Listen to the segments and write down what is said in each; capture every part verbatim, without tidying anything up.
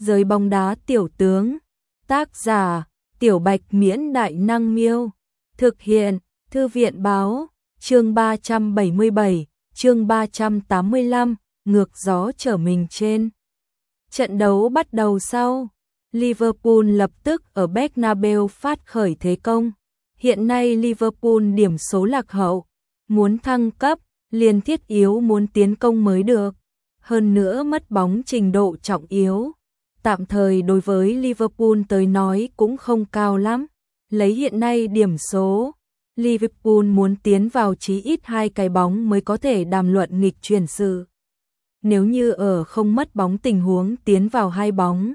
Giới bóng đá tiểu tướng. Tác giả: Tiểu Bạch Miễn Đại Năng Miêu. Thực hiện: Thư viện Báo. Chương ba trăm bảy mươi bảy, chương ba trăm tám mươi lăm, ngược gió trở mình trên. Trận đấu bắt đầu sau. Liverpool lập tức ở Bernabeu phát khởi thế công. Hiện nay Liverpool điểm số lạc hậu, muốn thăng cấp, liền thiết yếu muốn tiến công mới được. Hơn nữa mất bóng trình độ trọng yếu. Tạm thời đối với Liverpool tới nói cũng không cao lắm. Lấy hiện nay điểm số, Liverpool muốn tiến vào chí ít hai cái bóng mới có thể đàm luận nghịch chuyển sự. Nếu như ở không mất bóng tình huống tiến vào hai bóng,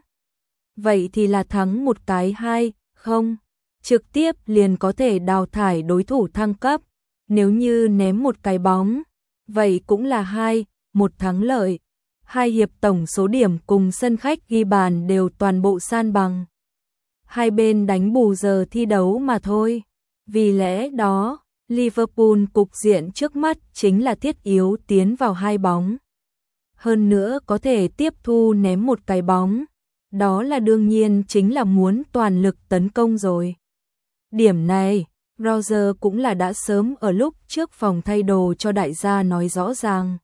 vậy thì là thắng một cái hai không, trực tiếp liền có thể đào thải đối thủ thăng cấp. Nếu như ném một cái bóng, vậy cũng là hai một thắng lợi. Hai hiệp tổng số điểm cùng sân khách ghi bàn đều toàn bộ san bằng. Hai bên đánh bù giờ thi đấu mà thôi. Vì lẽ đó, Liverpool cục diện trước mắt chính là thiết yếu tiến vào hai bóng. Hơn nữa có thể tiếp thu ném một cái bóng. Đó là đương nhiên chính là muốn toàn lực tấn công rồi. Điểm này, Roger cũng là đã sớm ở lúc trước phòng thay đồ cho đại gia nói rõ ràng.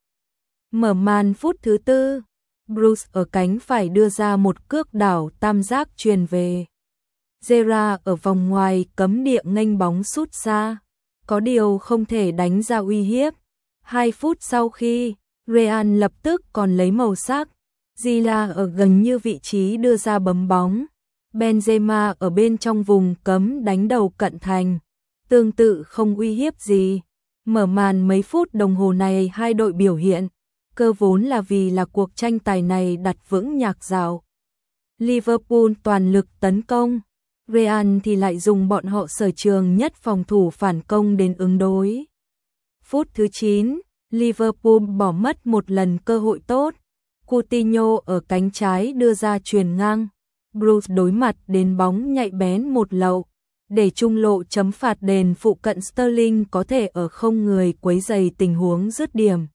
Mở màn phút thứ tư, Bruce ở cánh phải đưa ra một cước đảo tam giác truyền về. Gerrard ở vòng ngoài cấm địa nghênh bóng sút xa, có điều không thể đánh ra uy hiếp. Hai phút sau khi, Real lập tức còn lấy màu sắc, Zila ở gần như vị trí đưa ra bấm bóng. Benzema ở bên trong vùng cấm đánh đầu cận thành, tương tự không uy hiếp gì. Mở màn mấy phút đồng hồ này hai đội biểu hiện, cơ vốn là vì là cuộc tranh tài này đặt vững nhạc dạo. Liverpool toàn lực tấn công, Real thì lại dùng bọn họ sở trường nhất phòng thủ phản công đến ứng đối. Phút thứ chín, Liverpool bỏ mất một lần cơ hội tốt. Coutinho ở cánh trái đưa ra chuyền ngang. Bruce đối mặt đến bóng nhạy bén một lậu, để trung lộ chấm phạt đền phụ cận Sterling có thể ở không người quấy giày tình huống dứt điểm.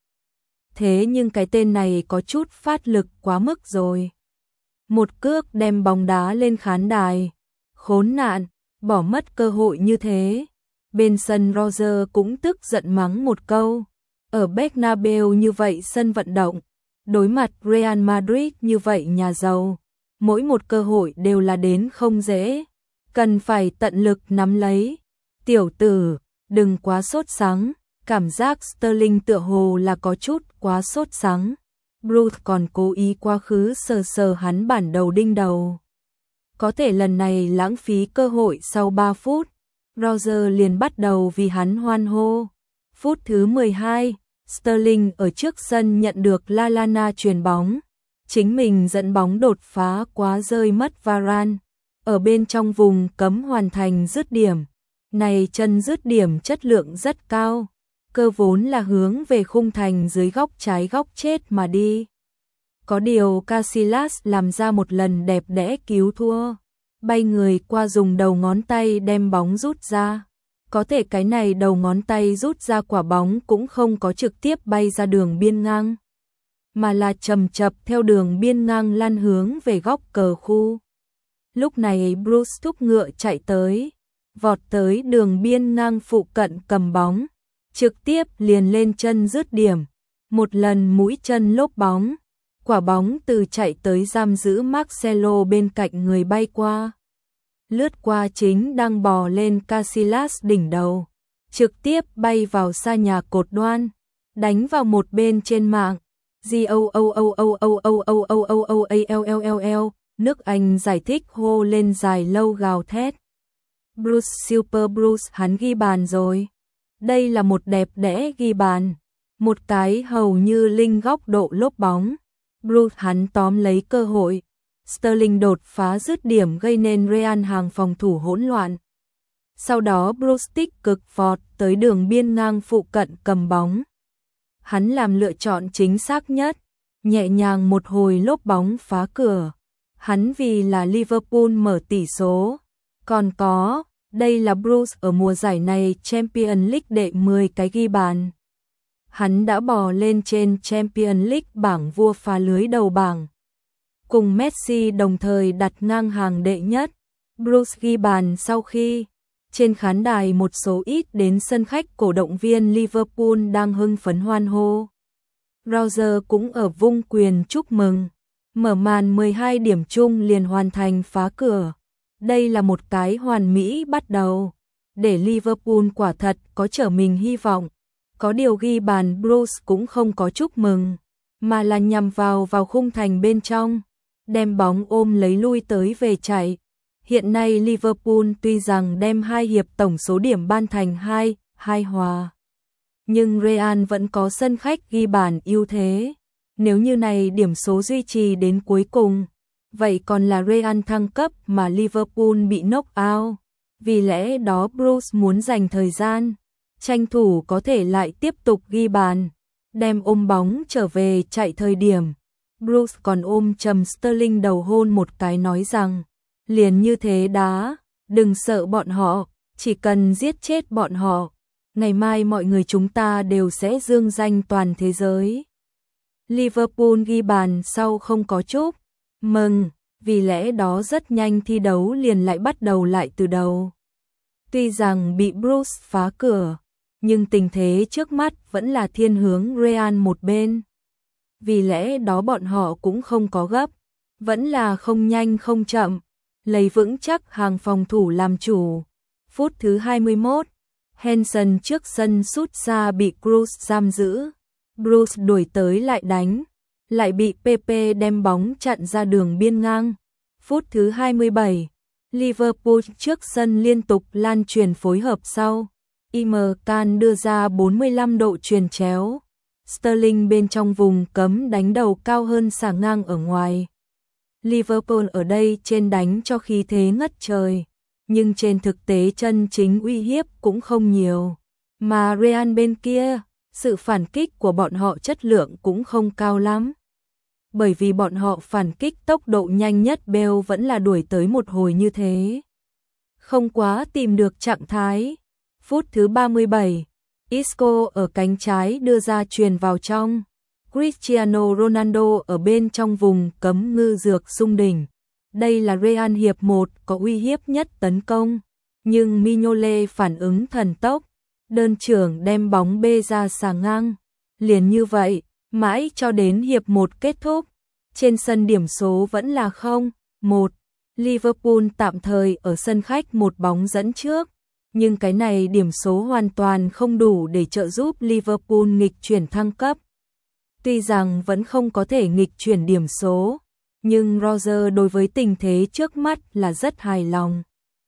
Thế nhưng cái tên này có chút phát lực quá mức rồi. Một cước đem bóng đá lên khán đài. Khốn nạn, bỏ mất cơ hội như thế. Bên sân Roger cũng tức giận mắng một câu. Ở Bernabeu như vậy sân vận động, đối mặt Real Madrid như vậy nhà giàu, mỗi một cơ hội đều là đến không dễ, cần phải tận lực nắm lấy. Tiểu tử, đừng quá sốt sắng, cảm giác Sterling tựa hồ là có chút quá sốt sắng. Bruce còn cố ý quá khứ sờ sờ hắn bản đầu đinh đầu. Có thể lần này lãng phí cơ hội. Sau ba phút, Roger liền bắt đầu vì hắn hoan hô. Phút thứ mười hai, Sterling ở trước sân nhận được Lallana chuyền bóng. Chính mình dẫn bóng đột phá quá rơi mất Varane. Ở bên trong vùng cấm hoàn thành dứt điểm. Này chân dứt điểm chất lượng rất cao. Cơ vốn là hướng về khung thành dưới góc trái góc chết mà đi. Có điều Casillas làm ra một lần đẹp đẽ cứu thua. Bay người qua dùng đầu ngón tay đem bóng rút ra. Có thể cái này đầu ngón tay rút ra quả bóng cũng không có trực tiếp bay ra đường biên ngang, mà là chầm chập theo đường biên ngang lăn hướng về góc cờ khu. Lúc này Bruce thúc ngựa chạy tới, vọt tới đường biên ngang phụ cận cầm bóng, trực tiếp liền lên chân dứt điểm. Một lần mũi chân lốp bóng, quả bóng từ chạy tới giam giữ Marcelo bên cạnh người bay qua. Lướt qua chính đang bò lên Casillas đỉnh đầu, trực tiếp bay vào xa nhà cột đoan, đánh vào một bên trên mạng. Nước Anh giải thích hô lên dài lâu gào thét. Bruce Super Bruce hắn ghi bàn rồi. Đây là một đẹp đẽ ghi bàn, một cái hầu như linh góc độ lốp bóng. Bruce hắn tóm lấy cơ hội. Sterling đột phá dứt điểm gây nên Real hàng phòng thủ hỗn loạn. Sau đó Bruce tích cực vọt tới đường biên ngang phụ cận cầm bóng. Hắn làm lựa chọn chính xác nhất, nhẹ nhàng một hồi lốp bóng phá cửa. Hắn vì là Liverpool mở tỷ số. Còn có, đây là Bruce ở mùa giải này Champions League đệ mười cái ghi bàn. Hắn đã bò lên trên Champions League bảng vua phá lưới đầu bảng. cùng Messi đồng thời đặt ngang hàng đệ nhất. Bruce ghi bàn sau khi trên khán đài một số ít đến sân khách cổ động viên Liverpool đang hưng phấn hoan hô. Roger cũng ở vung quyền chúc mừng. Mở màn mười hai điểm chung liền hoàn thành phá cửa. Đây là một cái hoàn mỹ bắt đầu. Để Liverpool quả thật có trở mình hy vọng. Có điều ghi bàn Bruce cũng không có chúc mừng, mà là nhằm vào vào khung thành bên trong. Đem bóng ôm lấy lui tới về chạy. Hiện nay Liverpool tuy rằng đem hai hiệp tổng số điểm ban thành hai, hai hòa. Nhưng Real vẫn có sân khách ghi bàn ưu thế. Nếu như này điểm số duy trì đến cuối cùng, vậy còn là Real thăng cấp mà Liverpool bị knock out. Vì lẽ đó Bruce muốn dành thời gian, tranh thủ có thể lại tiếp tục ghi bàn, đem ôm bóng trở về chạy thời điểm. Bruce còn ôm chầm Sterling đầu hôn một cái nói rằng, liền như thế đá, đừng sợ bọn họ, chỉ cần giết chết bọn họ. Ngày mai mọi người chúng ta đều sẽ dương danh toàn thế giới. Liverpool ghi bàn sau không có chúc mừng, vì lẽ đó rất nhanh thi đấu liền lại bắt đầu lại từ đầu. Tuy rằng bị Bruce phá cửa, nhưng tình thế trước mắt vẫn là thiên hướng Real một bên. Vì lẽ đó bọn họ cũng không có gấp, vẫn là không nhanh không chậm, lấy vững chắc hàng phòng thủ làm chủ. Phút thứ hai mươi mốt, Henderson trước sân sút xa bị Cruz giam giữ. Bruce đuổi tới lại đánh, lại bị Pepe đem bóng chặn ra đường biên ngang. Phút thứ hai mươi bảy, Liverpool trước sân liên tục lan truyền phối hợp sau. Emre Can đưa ra bốn mươi lăm độ chuyền chéo. Sterling bên trong vùng cấm đánh đầu cao hơn xả ngang ở ngoài. Liverpool ở đây trên đánh cho khí thế ngất trời, nhưng trên thực tế chân chính uy hiếp cũng không nhiều. Mà Real bên kia, sự phản kích của bọn họ chất lượng cũng không cao lắm. Bởi vì bọn họ phản kích tốc độ nhanh nhất Bale vẫn là đuổi tới một hồi như thế. Không quá tìm được trạng thái. Phút thứ ba mươi bảy, Isco ở cánh trái đưa ra chuyền vào trong. Cristiano Ronaldo ở bên trong vùng cấm ngư dược xung đỉnh. Đây là Real hiệp một có uy hiếp nhất tấn công, nhưng Mignolet phản ứng thần tốc, đơn trưởng đem bóng bê ra xà ngang. Liền như vậy, mãi cho đến hiệp một kết thúc, trên sân điểm số vẫn là không một. Liverpool tạm thời ở sân khách một bóng dẫn trước, nhưng cái này điểm số hoàn toàn không đủ để trợ giúp Liverpool nghịch chuyển thăng cấp. Tuy rằng vẫn không có thể nghịch chuyển điểm số, nhưng Roger đối với tình thế trước mắt là rất hài lòng.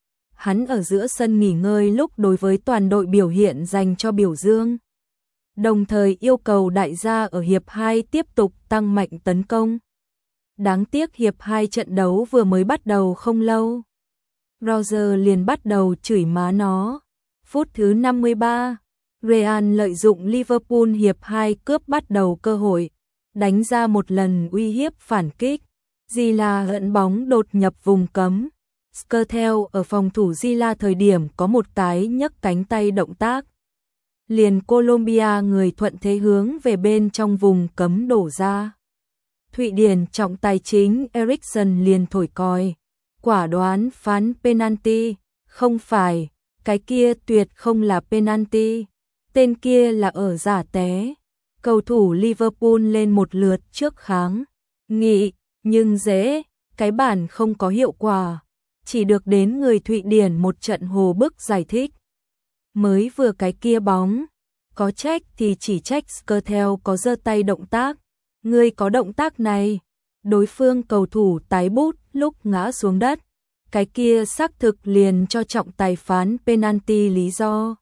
Hắn ở giữa sân nghỉ ngơi lúc đối với toàn đội biểu hiện dành cho biểu dương, đồng thời yêu cầu đại gia ở hiệp hai tiếp tục tăng mạnh tấn công. Đáng tiếc hiệp hai trận đấu vừa mới bắt đầu không lâu, Roger liền bắt đầu chửi má nó. Phút thứ năm mươi ba, Real lợi dụng Liverpool hiệp hai cướp bắt đầu cơ hội, đánh ra một lần uy hiếp phản kích. Zila hận bóng đột nhập vùng cấm. Skrtel ở phòng thủ Zila thời điểm có một cái nhấc cánh tay động tác. Liền Colombia người thuận thế hướng về bên trong vùng cấm đổ ra. Thụy Điển trọng tài chính Eriksen liền thổi còi, quả đoán phán penalty. Không phải, cái kia tuyệt không là penalty, tên kia là ở giả té. Cầu thủ Liverpool lên một lượt trước kháng nghị, nhưng dễ, cái bản không có hiệu quả, chỉ được đến người Thụy Điển một trận hồ bức giải thích. Mới vừa cái kia bóng, có trách thì chỉ trách Skrtel có giơ tay động tác, người có động tác này. Đối phương cầu thủ tái bút lúc ngã xuống đất, cái kia xác thực liền cho trọng tài phán penalty lý do.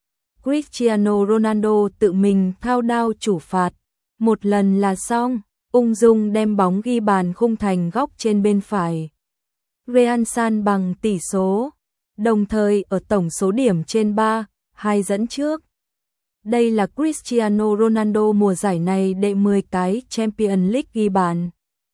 Cristiano Ronaldo tự mình thao đao chủ phạt, một lần là xong, ung dung đem bóng ghi bàn khung thành góc trên bên phải. Real san bằng tỷ số, đồng thời ở tổng số điểm trên ba, hai dẫn trước. Đây là Cristiano Ronaldo mùa giải này đệ mười cái Champions League ghi bàn.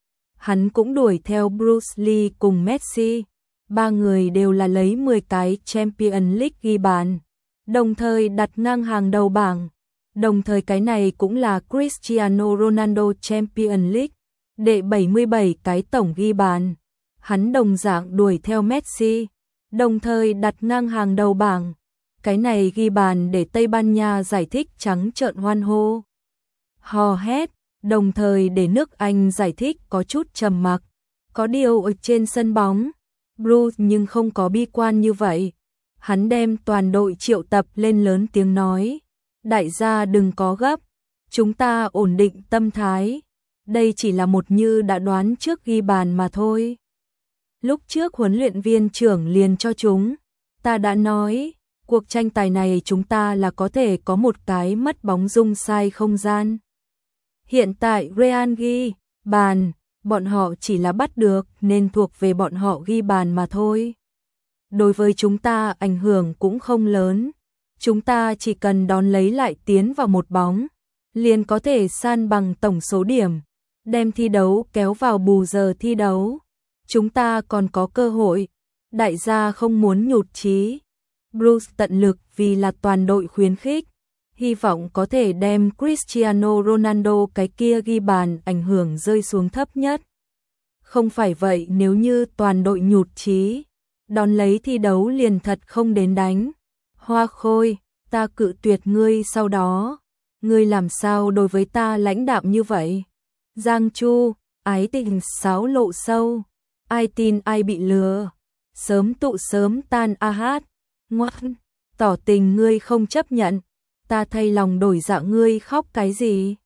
Hắn cũng đuổi theo Bruce Lee cùng Messi, ba người đều là lấy mười cái Champions League ghi bàn, đồng thời đặt ngang hàng đầu bảng. Đồng thời cái này cũng là Cristiano Ronaldo Champions League Đệ bảy mươi bảy cái tổng ghi bàn. Hắn đồng dạng đuổi theo Messi, đồng thời đặt ngang hàng đầu bảng. Cái này ghi bàn để Tây Ban Nha giải thích trắng trợn hoan hô, hò hét, đồng thời để nước Anh giải thích có chút trầm mặc. Có điều ở trên sân bóng, Bruce nhưng không có bi quan như vậy. Hắn đem toàn đội triệu tập lên lớn tiếng nói, đại gia đừng có gấp, chúng ta ổn định tâm thái. Đây chỉ là một như đã đoán trước ghi bàn mà thôi. Lúc trước huấn luyện viên trưởng liền cho chúng, ta đã nói, cuộc tranh tài này chúng ta là có thể có một cái mất bóng rung sai không gian. Hiện tại Real ghi bàn, bọn họ chỉ là bắt được nên thuộc về bọn họ ghi bàn mà thôi. Đối với chúng ta ảnh hưởng cũng không lớn, chúng ta chỉ cần đón lấy lại tiến vào một bóng, liền có thể san bằng tổng số điểm, đem thi đấu kéo vào bù giờ thi đấu. Chúng ta còn có cơ hội, đại gia không muốn nhụt chí. Bruce tận lực vì là toàn đội khuyến khích, hy vọng có thể đem Cristiano Ronaldo cái kia ghi bàn ảnh hưởng rơi xuống thấp nhất. Không phải vậy nếu như toàn đội nhụt chí, đón lấy thi đấu liền thật không đến đánh. Hoa Khôi, ta cự tuyệt ngươi sau đó. Ngươi làm sao đối với ta lãnh đạm như vậy? Giang Chu, ái tình sáo lộ sâu. Ai tin ai bị lừa. Sớm tụ sớm tan a hát. Ngoan, tỏ tình ngươi không chấp nhận. Ta thay lòng đổi dạ ngươi khóc cái gì?